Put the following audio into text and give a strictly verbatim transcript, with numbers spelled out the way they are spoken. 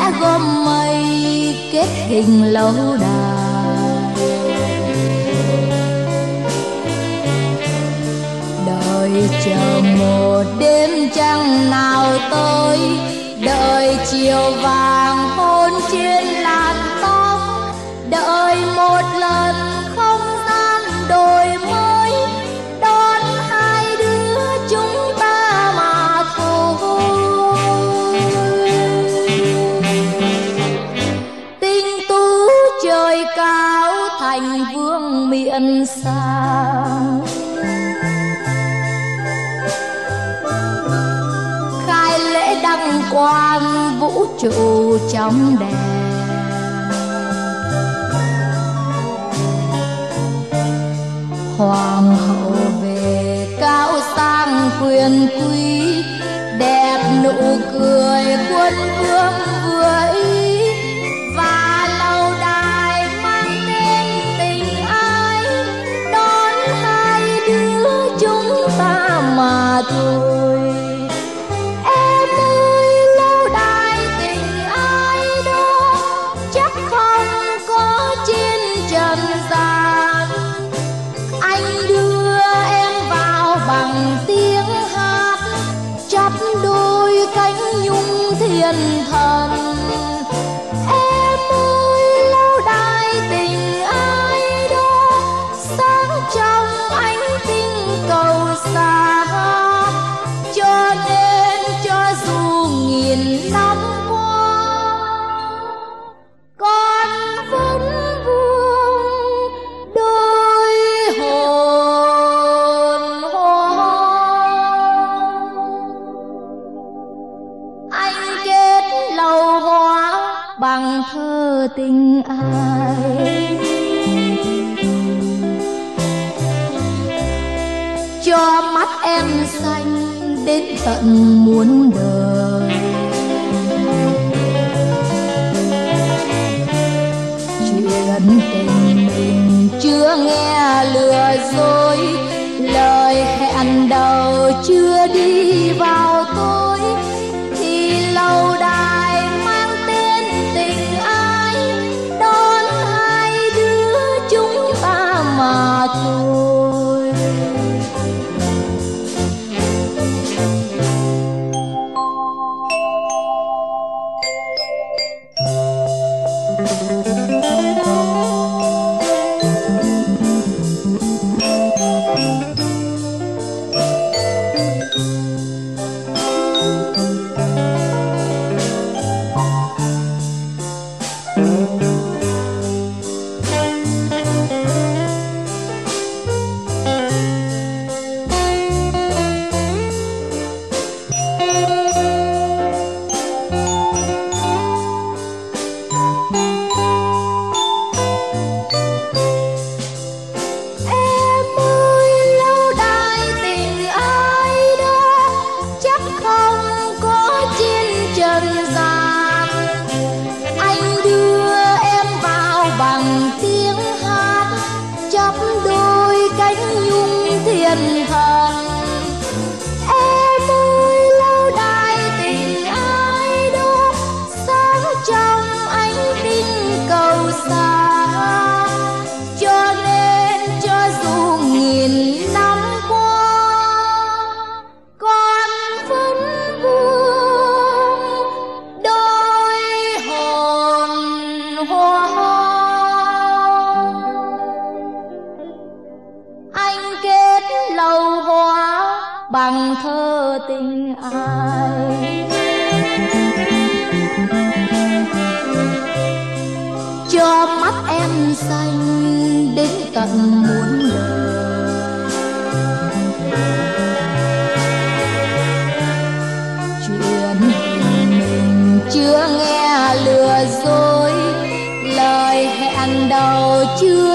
vẽ gom mây kết hình lâu đài. Đợi chờ một đêm trăng nào tới, đợi chiều vàng hôn trên làn tóc, đợi một lần không gian đổi mới đón hai đứa chúng ta mà thôi. Tinh tú trời cao thành vương miện sang, khai lễ đăng quang vũ trụ trong đèn. Hoàng hậu về cao sang quyền quý, đẹp nụ cười quân vương vừa ý, và lâu đài mang tên tình ái đón hai đứa chúng ta mà thôi. Em ơi lâu đài tình ái đó chắc không có trên trần gian, anh đưa em vào bằng tiếng hát chắp đôi cánh nhung thiên thần. Em ơi lâu đài tình ái đó sáng trong ánh tinh cầu xa, cho nên cho dù nghìn năm qua con vẫn vương đôi hồn hoa. Anh kết lâu hoa bằng thơ tình ai, cho mắt em xanh đến tận muôn đời. Chuyện tình mình chưa nghe lừa dối, lời hẹn đầu chưa đi vào tôi, thì lâu đài mang tên tình ái đón hai đứa chúng ta mà thôi. Thần em ơi lâu đài tình ai đó sáng trong ánh tinh cầu xa, cho nên cho dù nghìn năm qua con vẫn vương đôi hồn hoa. Anh kết lâu hoa bằng thơ tình ai, cho mắt em xanh đến tận muôn đời. Chuyện tình mình chưa nghe lừa dối, lời hẹn đầu chưa